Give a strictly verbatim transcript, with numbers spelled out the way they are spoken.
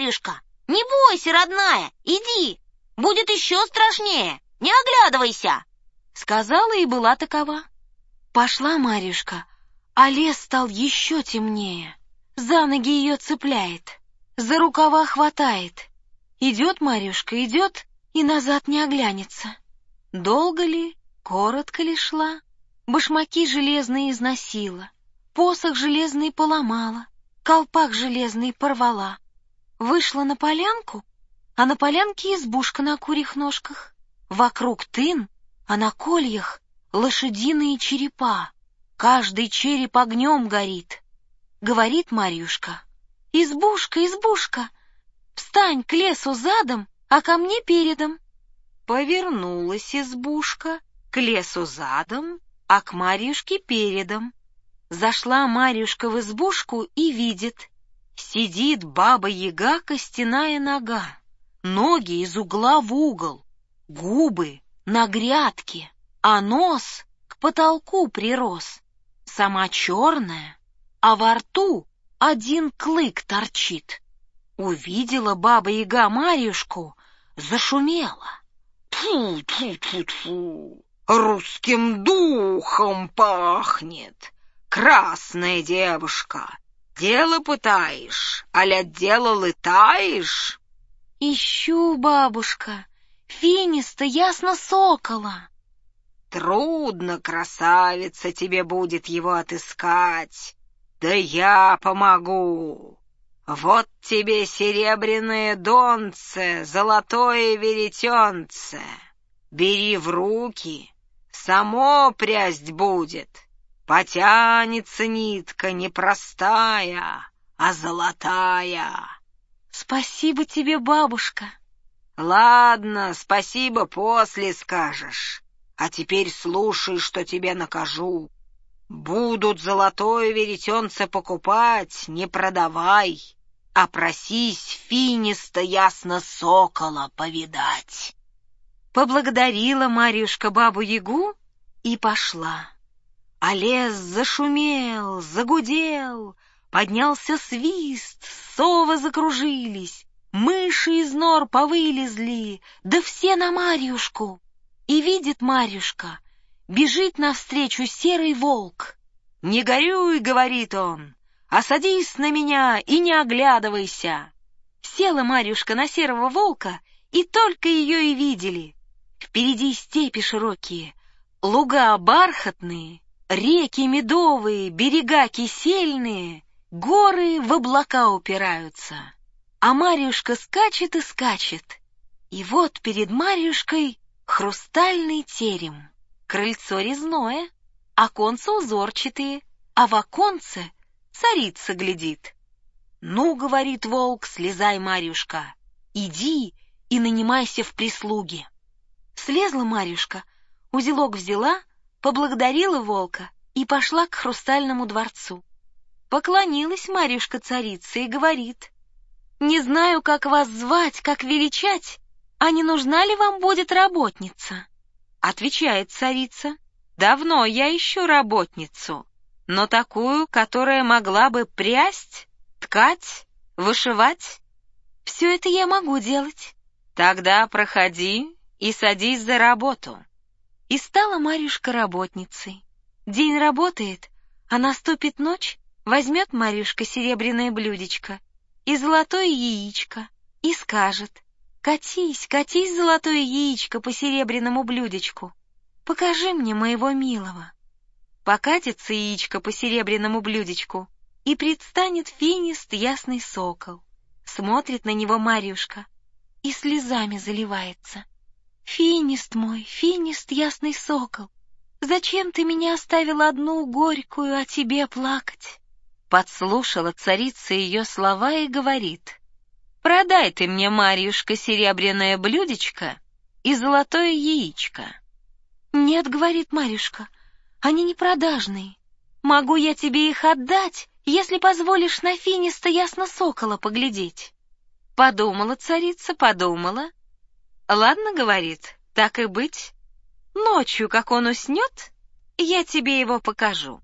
Марьюшка, не бойся, родная, иди, будет еще страшнее, не оглядывайся, — сказала и была такова. Пошла Марьюшка, а лес стал еще темнее. За ноги ее цепляет, за рукава хватает. Идет Марьюшка, идет и назад не оглянется. Долго ли, коротко ли шла, башмаки железные износила, посох железный поломала, колпак железный порвала. Вышла на полянку, а на полянке избушка на курьих ножках. Вокруг тын, а на кольях лошадиные черепа. Каждый череп огнем горит. Говорит Марьюшка: «Избушка, избушка, встань к лесу задом, а ко мне передом». Повернулась избушка к лесу задом, а к Марьюшке передом. Зашла Марьюшка в избушку и видит: сидит баба-яга костяная нога, ноги из угла в угол, губы на грядке, а нос к потолку прирос. Сама черная, а во рту один клык торчит. Увидела баба-яга Марьюшку, зашумела: «Тьфу-тьфу-тьфу-тьфу! Русским духом пахнет! Красная девушка! Дело пытаешь, аля дело лытаешь?» «Ищу, бабушка, финиста ясно сокола». «Трудно, красавица, тебе будет его отыскать. Да я помогу. Вот тебе серебряное донце, золотое веретенце. Бери в руки, само прясть будет. Потянется нитка не простая, а золотая». «Спасибо тебе, бабушка». «Ладно, спасибо после скажешь. А теперь слушай, что тебе накажу. Будут золотое веретенце покупать, не продавай, а просись финиста ясно сокола повидать». Поблагодарила Марьюшка бабу-ягу и пошла. А лес зашумел, загудел, поднялся свист, совы закружились, мыши из нор повылезли, да все на Марьюшку. И видит Марьюшка, бежит навстречу серый волк. «Не горюй, — говорит он, — а садись на меня и не оглядывайся». Села Марьюшка на серого волка, и только ее и видели. Впереди степи широкие, луга бархатные, реки медовые, берега кисельные, горы в облака упираются. А Марьюшка скачет и скачет. И вот перед Марьюшкой хрустальный терем, крыльцо резное, оконца узорчатые, а в оконце царица глядит. «Ну, — говорит волк, — слезай, Марьюшка, иди и нанимайся в прислуги». Слезла Марьюшка, узелок взяла, поблагодарила волка и пошла к хрустальному дворцу. Поклонилась Марьюшка царице и говорит: «Не знаю, как вас звать, как величать, а не нужна ли вам будет работница?» Отвечает царица: «Давно я ищу работницу, но такую, которая могла бы прясть, ткать, вышивать». «Все это я могу делать». «Тогда проходи и садись за работу». И стала Марьюшка работницей. День работает, а наступит ночь, возьмет Марьюшка серебряное блюдечко и золотое яичко и скажет: «Катись, катись, золотое яичко по серебряному блюдечку, покажи мне моего милого». Покатится яичко по серебряному блюдечку, и предстанет финист ясный сокол. Смотрит на него Марьюшка и слезами заливается: «Финист мой, финист ясный сокол, зачем ты меня оставила одну горькую о тебе плакать?» Подслушала царица ее слова и говорит: «Продай ты мне, Марьюшка, серебряное блюдечко и золотое яичко». «Нет, — говорит Марьюшка, — они не продажные. Могу я тебе их отдать, если позволишь на финиста ясно сокола поглядеть». Подумала царица, подумала. «Ладно, — говорит, — так и быть. Ночью, как он уснет, я тебе его покажу».